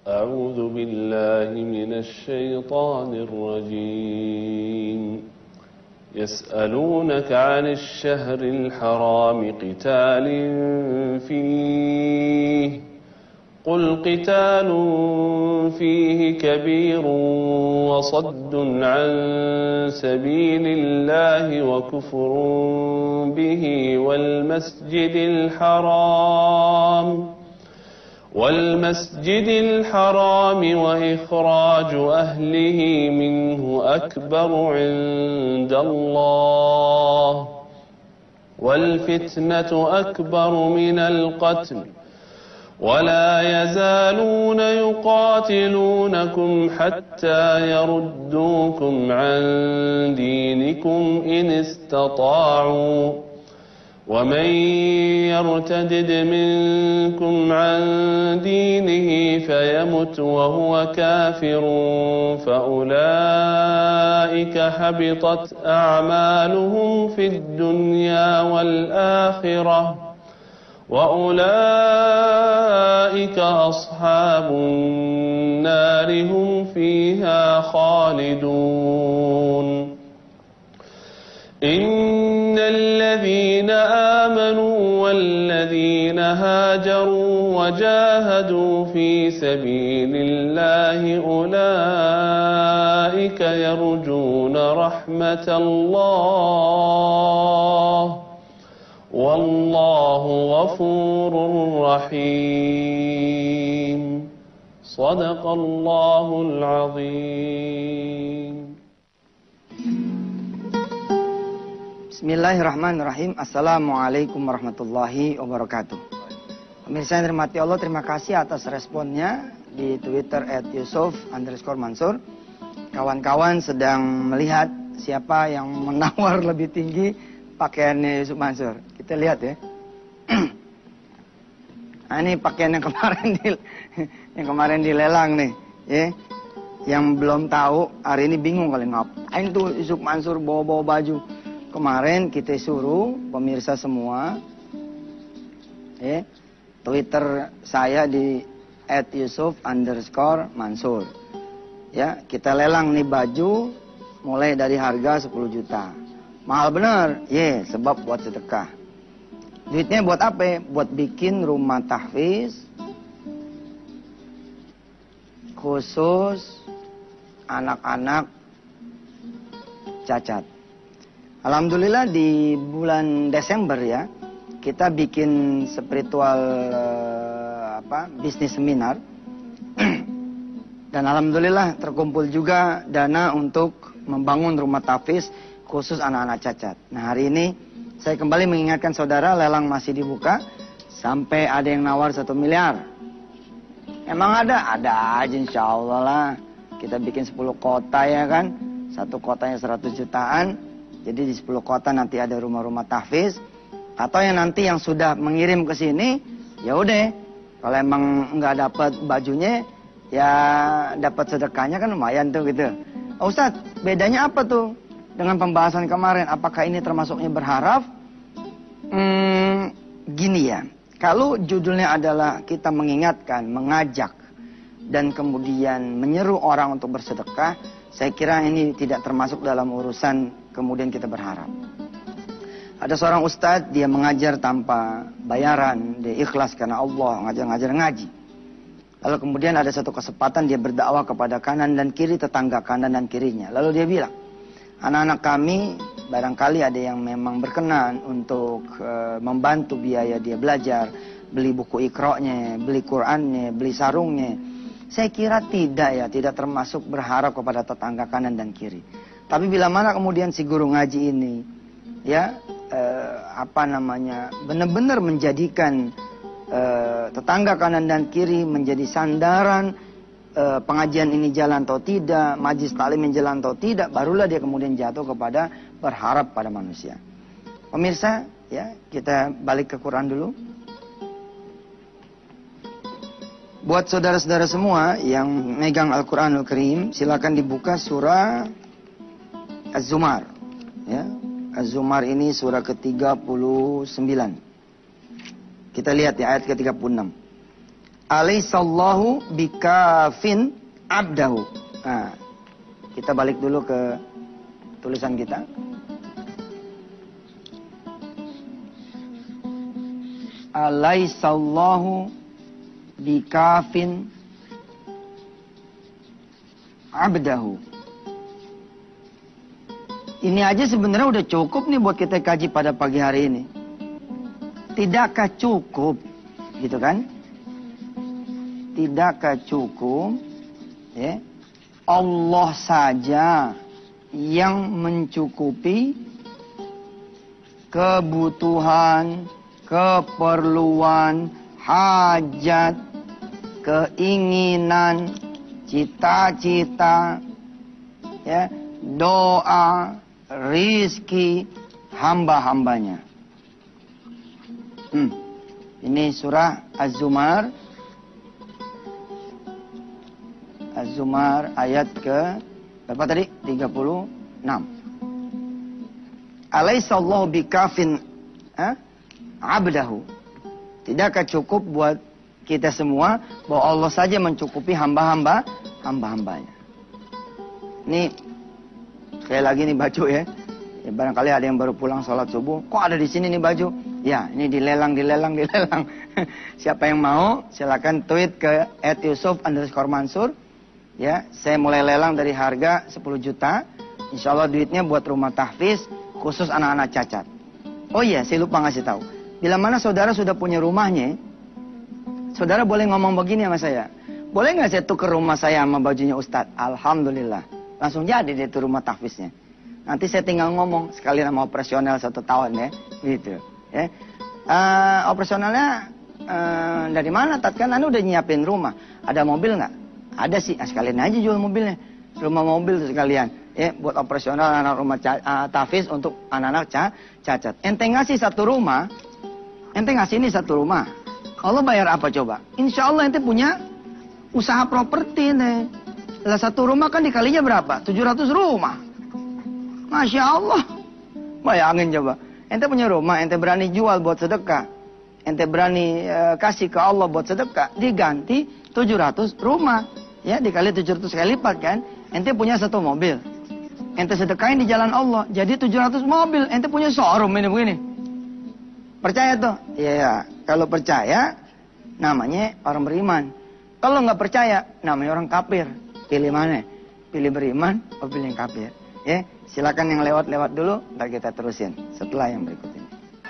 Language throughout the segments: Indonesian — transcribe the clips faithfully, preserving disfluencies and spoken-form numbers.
أعوذ بالله من الشيطان الرجيم يسألونك عن الشهر الحرام قتال فيه قل قتال فيه كبير وصد عن سبيل الله وكفر به والمسجد الحرام والمسجد الحرام وإخراج أهله منه أكبر عند الله والفتنة أكبر من القتل ولا يزالون يقاتلونكم حتى يردوكم عن دينكم إن استطاعوا ومن يرتدد منكم عن دينه فيمت وهو كافر فأولئك حبطت أعمالهم في الدنيا والآخرة وأولئك أصحاب النار هم فيها خالدون إن الذين آمنوا والذين هاجروا وجاهدوا في سبيل الله أولئك يرجون رحمة الله والله غفور رحيم صدق الله العظيم. Bismillahirrahmanirrahim. Assalamualaikum warahmatullahi wabarakatuh. Pemirsa yang dirahmati Allah, terima kasih atas responnya di Twitter at yusuf underscore mansur. Kawan-kawan sedang melihat siapa yang menawar lebih tinggi pakaiannya Yusuf Mansur. Kita lihat ya. Nah, ini pakaian yang kemarin di, yang kemarin dilelang nih, ya. Yang belum tahu hari ini bingung kali ngapain tuh Yusuf Mansur bawa-bawa baju. Kemarin kita suruh pemirsa semua, ya, Twitter saya di at yusuf underscore mansur. Ya, kita lelang nih baju mulai dari harga sepuluh juta. Mahal bener, ya, yeah, sebab buat sedekah. Duitnya buat apa? Buat bikin rumah tahfiz khusus anak-anak cacat. Alhamdulillah di bulan Desember ya, kita bikin spiritual uh, apa bisnis seminar. Dan alhamdulillah terkumpul juga dana untuk membangun rumah tahfiz khusus anak-anak cacat. Nah, hari ini saya kembali mengingatkan saudara, lelang masih dibuka sampai ada yang nawar satu miliar. Emang ada? Ada aja insya Allah lah. Kita bikin sepuluh kota ya kan, satu kotanya seratus jutaan. Jadi di sepuluh kota nanti ada rumah-rumah tahfiz. Atau yang nanti yang sudah mengirim ke sini, ya udah. Kalau emang nggak dapat bajunya, ya dapat sedekahnya kan lumayan tuh gitu. Oh, Ustaz, bedanya apa tuh dengan pembahasan kemarin? Apakah ini termasuknya berharap? Hmm, gini ya. Kalau judulnya adalah kita mengingatkan, mengajak, dan kemudian menyeru orang untuk bersedekah, saya kira ini tidak termasuk dalam urusan kemudian kita berharap. Ada seorang ustadz, dia mengajar tanpa bayaran, dia ikhlas karena Allah, ngajar-ngajar ngaji. Lalu kemudian ada satu kesempatan dia berdakwah kepada kanan dan kiri, tetangga kanan dan kirinya. Lalu dia bilang, anak-anak kami barangkali ada yang memang berkenan untuk e, membantu biaya dia belajar, beli buku ikra'nya, beli Qur'annya, beli sarungnya. Saya kira tidak ya, tidak termasuk berharap kepada tetangga kanan dan kiri. Tapi bila mana kemudian si guru ngaji ini, ya, eh, apa namanya, benar-benar menjadikan eh, tetangga kanan dan kiri menjadi sandaran, eh, pengajian ini jalan atau tidak, majlis taklim ini jalan atau tidak, barulah dia kemudian jatuh kepada berharap pada manusia. Pemirsa, ya, kita balik ke Quran dulu. Buat saudara-saudara semua yang megang Al-Quranul Karim, silakan dibuka surah Az-Zumar. Ya, Az-Zumar ini surah ke tiga puluh sembilan. Kita lihat di ayat ke tiga puluh enam. Alaihissallahu bikafin abdahu. Nah, kita balik dulu ke tulisan kita. Alaihissallahu bikafin abdahu. Ini aja sebenarnya udah cukup nih buat kita kaji pada pagi hari ini. Tidakkah cukup? Gitu kan? Tidakkah cukup? Ya, Allah saja yang mencukupi kebutuhan, keperluan, hajat, keinginan, cita-cita, ya, doa, rizki hamba-hambanya. Hmm. Ini surah Az-Zumar. Az-Zumar ayat ke berapa tadi? tiga puluh enam. Alaihissallahu bikafin eh, abdahu. Tidakkah cukup buat kita semua bahwa Allah saja mencukupi hamba-hamba hamba-hambanya. Ini sekali lagi nih baju ya. Ya, barangkali ada yang baru pulang sholat subuh, kok ada di sini nih baju? Ya, ini dilelang, dilelang, dilelang. Siapa yang mau, silakan tweet ke et yusuf underscore mansur. Ya, saya mulai lelang dari harga sepuluh juta. Insya Allah duitnya buat rumah tahfiz khusus anak-anak cacat. Oh iya, saya lupa ngasih tahu. Bila mana saudara sudah punya rumahnya, saudara boleh ngomong begini sama saya. Boleh nggak saya tuker rumah saya sama bajunya Ustadz? Alhamdulillah, langsung jadi deh itu rumah tahfiznya. Nanti saya tinggal ngomong sekali nama operasional satu tahun ya, gitu. Ya, uh, operasionalnya uh, dari mana? Tat kan Anda udah nyiapin rumah, ada mobil nggak? Ada sih, nah, sekalian aja jual mobilnya, rumah mobil tuh sekalian. Ya, buat operasional anak rumah uh, tahfiz untuk anak-anak ca cacat. Ente ngasih satu rumah, ente ngasih ini satu rumah. Allah bayar apa coba? Insya Allah ente punya usaha properti nih. Lah satu rumah kan dikalinya berapa? tujuh ratus rumah. Masya Allah. Bayangin coba. Ente punya rumah, ente berani jual buat sedekah. Ente berani uh, kasih ke Allah buat sedekah. Diganti tujuh ratus rumah. Ya, dikali tujuh ratus kali lipat kan. Ente punya satu mobil. Ente sedekahin di jalan Allah. Jadi tujuh ratus mobil. Ente punya showroom ini begini. Percaya tuh? Iya. Kalau percaya, namanya orang beriman. Kalau nggak percaya, namanya orang kafir. Pilih mana? Pilih beriman atau pilih yang kafir? Ya, silakan yang lewat-lewat dulu, ntar kita terusin setelah yang berikut ini.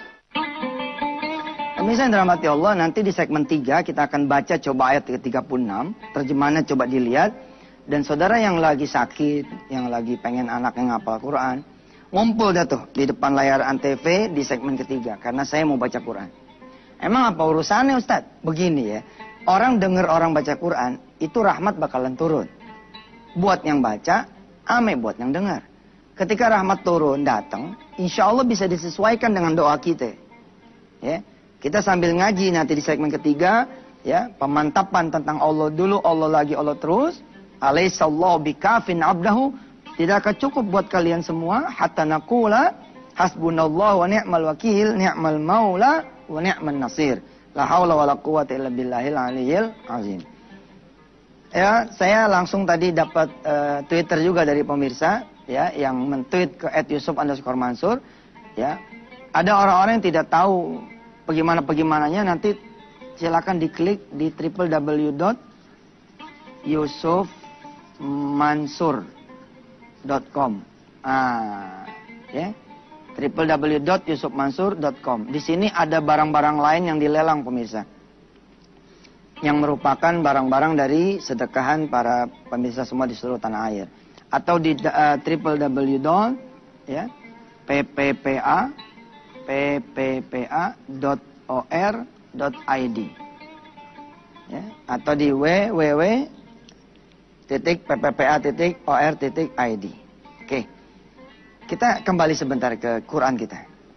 Pemirsa yang dirahmati Allah, nanti di segmen tiga kita akan baca coba ayat ke tiga puluh enam, terjemahannya coba dilihat. Dan saudara yang lagi sakit, yang lagi pengen anaknya ngapal Quran, ngumpul dah tuh di depan layar Antv di segmen ketiga, karena saya mau baca Quran. Emang apa urusannya Ustadz? Begini ya, orang dengar orang baca Quran, itu rahmat bakalan turun. Buat yang baca, ame buat yang dengar. Ketika rahmat turun datang, insya Allah bisa disesuaikan dengan doa kita. Ya, kita sambil ngaji nanti di segmen ketiga, ya, pemantapan tentang Allah dulu, Allah lagi, Allah terus. Alaihissallahu bikafin abdahu. Tidakkah cukup buat kalian semua? Hatta naqula hasbunallahu wa ni'mal wakil, ni'mal maula wa ni'man nasir. La haula wa la quwwata illa billahil aliyyil azim. Ya, saya langsung tadi dapat uh, Twitter juga dari pemirsa, ya, yang men-tweet ke et yusuf underscore mansur, ya. Ada orang-orang yang tidak tahu bagaimana-bagaimananya, nanti silakan diklik di w w w dot yusuf mansur dot com. Ah, ya. w w w dot yusuf mansur dot com. Di sini ada barang-barang lain yang dilelang pemirsa, yang merupakan barang-barang dari sedekahan para pemirsa semua di seluruh tanah air. Atau di uh, w w w dot pppa dot or dot i d, ya, atau di w w w titik pppa titik or titik i d. Oke, kita kembali sebentar ke Quran kita.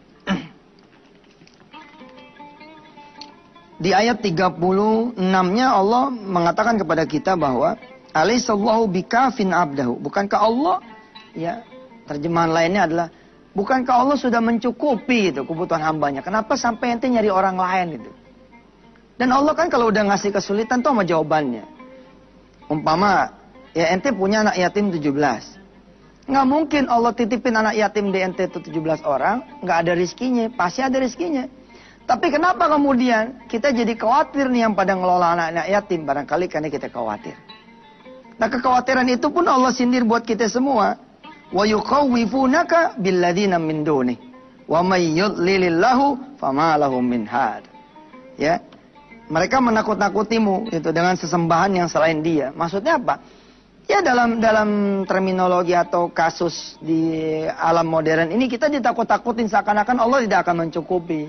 Di ayat tiga puluh enam-nya Allah mengatakan kepada kita bahwa alaihissallahu bikafin abdahu. Bukankah Allah, ya, terjemahan lainnya adalah bukankah Allah sudah mencukupi itu kebutuhan hambanya? Kenapa sampai ente nyari orang lain gitu? Dan Allah kan kalau udah ngasih kesulitan tuh sama jawabannya. Umpama, ya ente punya anak yatim tujuh belas. Nggak mungkin Allah titipin anak yatim di ente itu tujuh belas orang, nggak ada rizkinya, pasti ada rizkinya. Tapi kenapa kemudian kita jadi khawatir nih yang pada ngelola anak-anak yatim? Barangkali karena kita khawatir. Nah kekhawatiran itu pun Allah sindir buat kita semua. Wa yukhawwifunaka billadzina min dunih. Wa may yudlilillahu fama lahum min had. Ya. Mereka menakut-nakutimu itu dengan sesembahan yang selain Dia. Maksudnya apa? Ya dalam dalam terminologi atau kasus di alam modern ini kita ditakut-takutin seakan-akan Allah tidak akan mencukupi.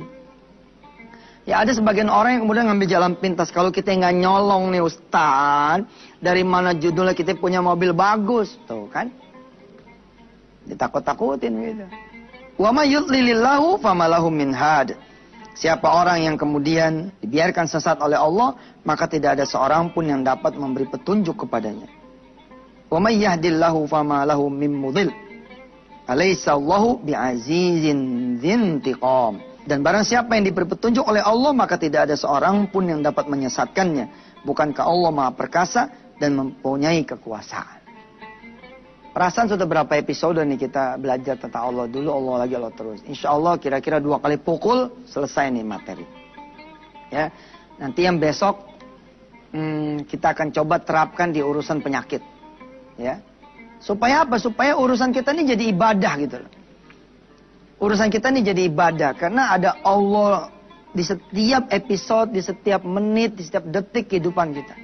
Ya ada sebagian orang yang kemudian ngambil jalan pintas. Kalau kita nggak nyolong nih Ustaz, dari mana judulnya kita punya mobil bagus, tuh kan? Ditakut-takutin gitu. Wa may yudlilillahu fama lahum min had. Siapa orang yang kemudian dibiarkan sesat oleh Allah, maka tidak ada seorang pun yang dapat memberi petunjuk kepadanya. Wa may yahdillahu fama lahu min mudhil. Alaysa Allahu bi'azizin dzintiqam. Dan barang siapa yang diberi petunjuk oleh Allah, maka tidak ada seorang pun yang dapat menyesatkannya. Bukankah Allah Maha Perkasa dan mempunyai kekuasaan. Perasaan sudah berapa episode nih kita belajar tentang Allah. Dulu Allah lagi, Allah terus. Insya Allah kira-kira dua kali pukul selesai nih materi. Ya, nanti yang besok hmm, kita akan coba terapkan di urusan penyakit. Ya, supaya apa? Supaya urusan kita ini jadi ibadah gitu loh. Urusan kita ini jadi ibadah. Karena ada Allah di setiap episode, di setiap menit, di setiap detik kehidupan kita.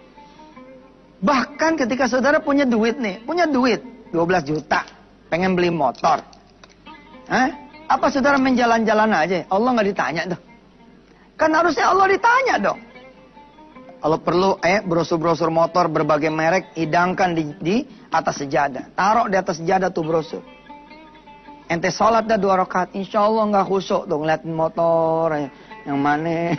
Bahkan ketika saudara punya duit nih. Punya duit dua belas juta. Pengen beli motor. Hah? Apa saudara main jalan-jalan aja? Allah nggak ditanya dong. Kan harusnya Allah ditanya dong. Kalau perlu eh brosur-brosur motor berbagai merek. Hidangkan di, di atas sejadah. Taruh di atas sejadah tuh brosur. Ente sholat dah dua rakaat, insya Allah nggak khusyuk dong ngeliatin motor yang mana.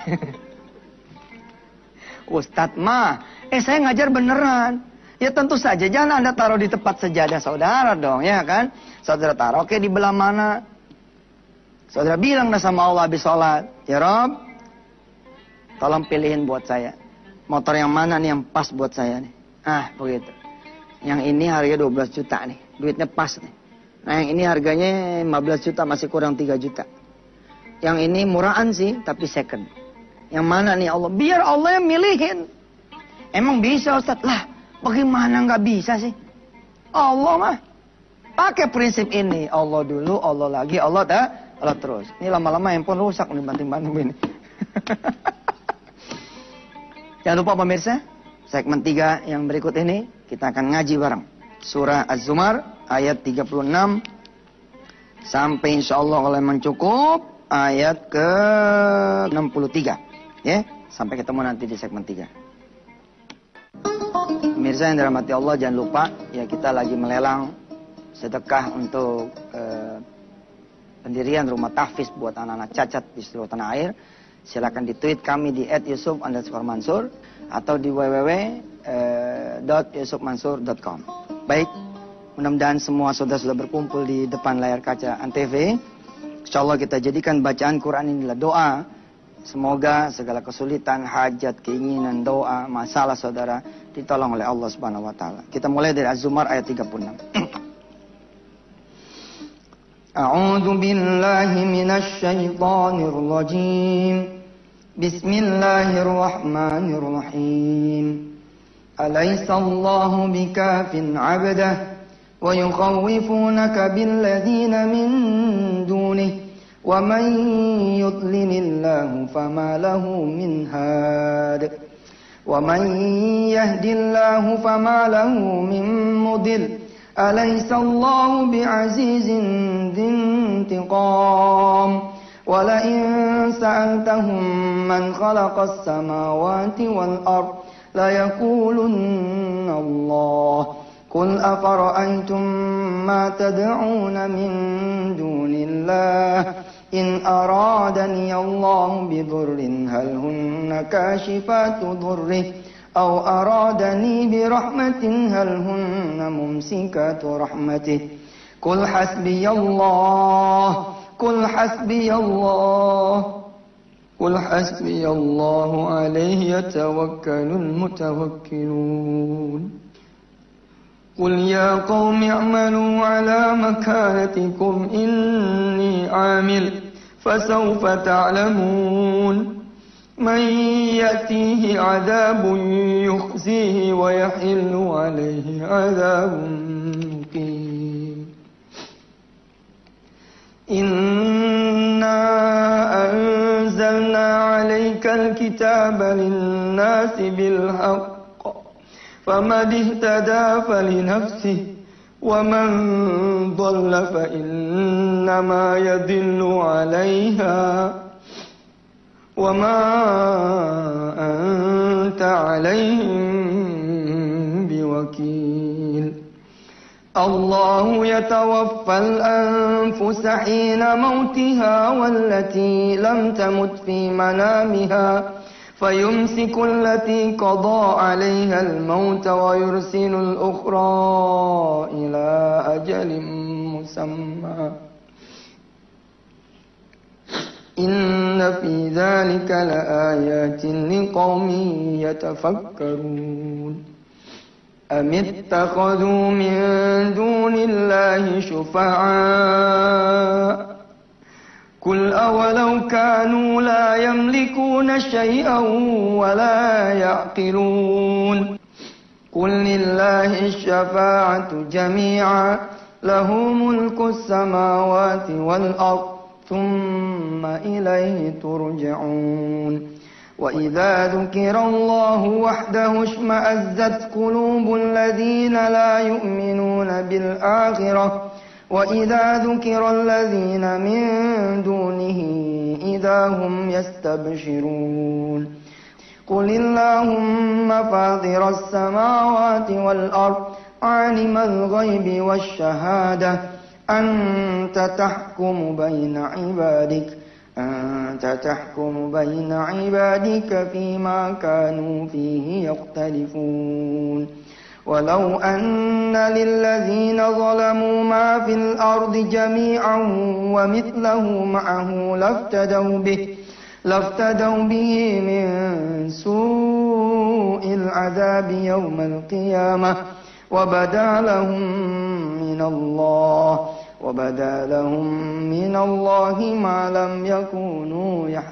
Ustadz mah, eh saya ngajar beneran. Ya tentu saja jangan anda taruh di tempat sejadah saudara dong, ya kan? Saudara taruh, oke di belah mana? Saudara bilang dah sama Allah habis sholat, ya Rob, tolong pilihin buat saya. Motor yang mana nih yang pas buat saya nih? Ah begitu. Yang ini harga dua belas juta nih, duitnya pas nih. Nah yang ini harganya lima belas juta, masih kurang tiga juta. Yang ini murahan sih, tapi second. Yang mana nih Allah? Biar Allah yang milihin. Emang bisa Ustaz? Lah, bagaimana nggak bisa sih? Allah mah. Pakai prinsip ini. Allah dulu, Allah lagi, Allah dah, Allah terus. Ini lama-lama handphone rusak nih banting-banting ini. Jangan lupa pemirsa, segmen tiga yang berikut ini, kita akan ngaji bareng. Surah Az-Zumar. Ayat tiga puluh enam sampai insya Allah kalau memang cukup ayat ke enam puluh tiga. Ya, sampai ketemu nanti di segmen tiga. Pemirsa yang dirahmati Allah, jangan lupa ya kita lagi melelang sedekah untuk eh, pendirian rumah tahfiz buat anak-anak cacat di seluruh tanah air. Silakan di tweet kami di et yusuf underscore mansur atau di w w w dot yusuf mansur dot com. Baik. Mudah-mudahan semua saudara sudah berkumpul di depan layar kaca Antv. Insyaallah kita jadikan bacaan Quran ini adalah doa. Semoga segala kesulitan, hajat, keinginan, doa, masalah saudara ditolong oleh Allah Subhanahu wa taala. Kita mulai dari Az-Zumar ayat tiga puluh enam. A'udzu billahi minasy syaithanir rajim. Bismillahirrahmanirrahim. Alaysa Allahu bikafin 'abdahu ويخوفونك بالذين من دونه ومن يضلل الله فما له من هاد ومن يهد الله فما له من مضل أليس الله بعزيز ذي انتقام ولئن سألتهم من خلق السماوات والأرض ليقولن الله قل أفرأيتم ما تدعون من دون الله إن أرادني الله بضر هل هن كاشفات ضره أو أرادني برحمة هل هن ممسكات رحمته قل حسبي الله قل حسبي الله قل حسبي الله عليه يتوكل المتوكلون قل يا قوم اعملوا على مكانتكم إني عامل فسوف تعلمون من يأتيه عذاب يخزيه ويحل عليه عذاب مقيم إنا أنزلنا عليك الكتاب للناس بالحق فمن اهتدى فلنفسه ومن ضل فإنما يضل عليها وما أنت عليهم بوكيل الله يتوفى الأنفس حين موتها والتي لم تمت في منامها فيمسك التي قضى عليها الموت ويرسل الأخرى إلى أجل مسمى إن في ذلك لآيات لقوم يتفكرون أم اتخذوا من دون الله شفعاء قل أولو كانوا لا يملكون شيئا ولا يعقلون قل لله الشفاعة جميعا له ملك السماوات والأرض ثم إليه ترجعون وإذا ذكر الله وحده اشمأزت قلوب الذين لا يؤمنون بالآخرة وإذا ذكر الذين من دونه إذا هم يستبشرون قل اللهم فاطر السماوات والأرض عالم الغيب والشهادة أنت تحكم بين عبادك أنت تحكم بين عبادك فيما كانوا فيه يختلفون ولو أن للذين ظلموا ما في الأرض جميعا ومثله معه لافتدوا به لافتدوا به من سوء العذاب يوم القيامة وبدا لهم من الله وبدا لهم من الله ما لم يكونوا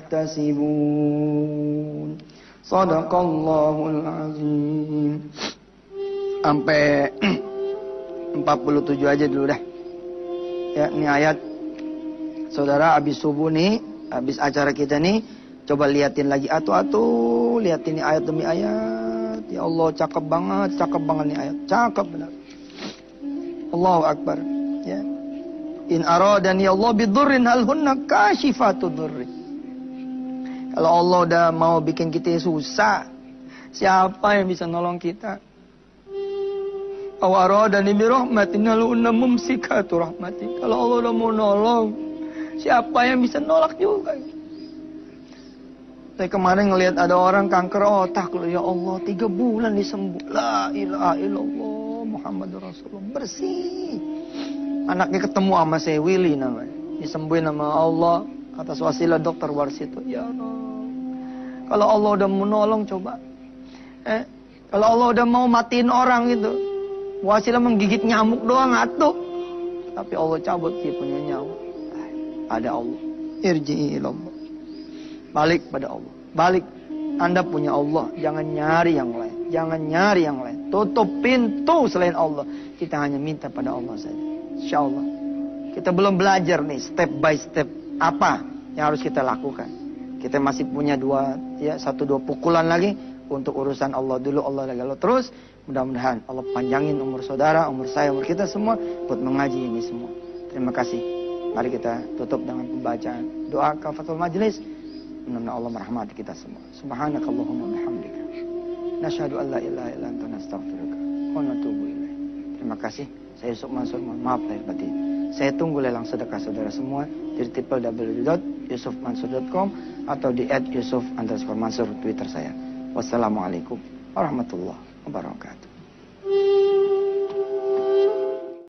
يحتسبون صدق الله العظيم. Sampai empat puluh tujuh aja dulu dah. Ya, ini ayat. Saudara, habis subuh nih, habis acara kita nih, coba liatin lagi atu-atu, liatin nih ayat demi ayat. Ya Allah, cakep banget, cakep banget nih ayat. Cakep benar. Allahu Akbar. Ya. In aradani Allah bidurrin hal hunna kashifatu durri. Kalau Allah udah mau bikin kita susah, siapa yang bisa nolong kita? Awaradani bi rahmatin halunna mumsikatu rahmati. Kalau Allah udah mau nolong, siapa yang bisa nolak juga? Saya kemarin ngelihat ada orang kanker otak loh, ya Allah, tiga bulan disembuh. La ilaha illallah Muhammadur Rasulullah, bersih. Anaknya ketemu sama saya Willy namanya, disembuhin sama Allah atas wasilah dokter Warsito. Ya Allah, kalau Allah udah mau nolong coba, eh, kalau Allah udah mau matiin orang gitu, wasilah menggigit nyamuk doang atuh, tapi Allah cabut dia punya nyawa. Ada Allah. Irji'i ilallah. Balik pada Allah. Balik. Anda punya Allah. Jangan nyari yang lain. Jangan nyari yang lain. Tutup pintu selain Allah. Kita hanya minta pada Allah saja. Insya Allah. Kita belum belajar nih step by step apa yang harus kita lakukan. Kita masih punya dua, ya satu dua pukulan lagi untuk urusan Allah dulu. Allah lagi Allah terus. Mudah-mudahan Allah panjangin umur saudara, umur saya, umur kita semua buat mengaji ini semua. Terima kasih. Mari kita tutup dengan pembacaan doa kafatul majlis. Mudah-mudahan Allah merahmati kita semua. Subhanakallahumma bihamdika. Nasyhadu an la ilaha illa anta nastaghfiruka wa natubu ilaik. Terima kasih. Saya Yusuf Mansur, mohon maaf lahir batin. Saya tunggu lelang sedekah saudara semua di w w w dot yusuf mansur dot com atau di at yusuf underscore mansur Twitter saya. Wassalamualaikum warahmatullahi wabarakatuh.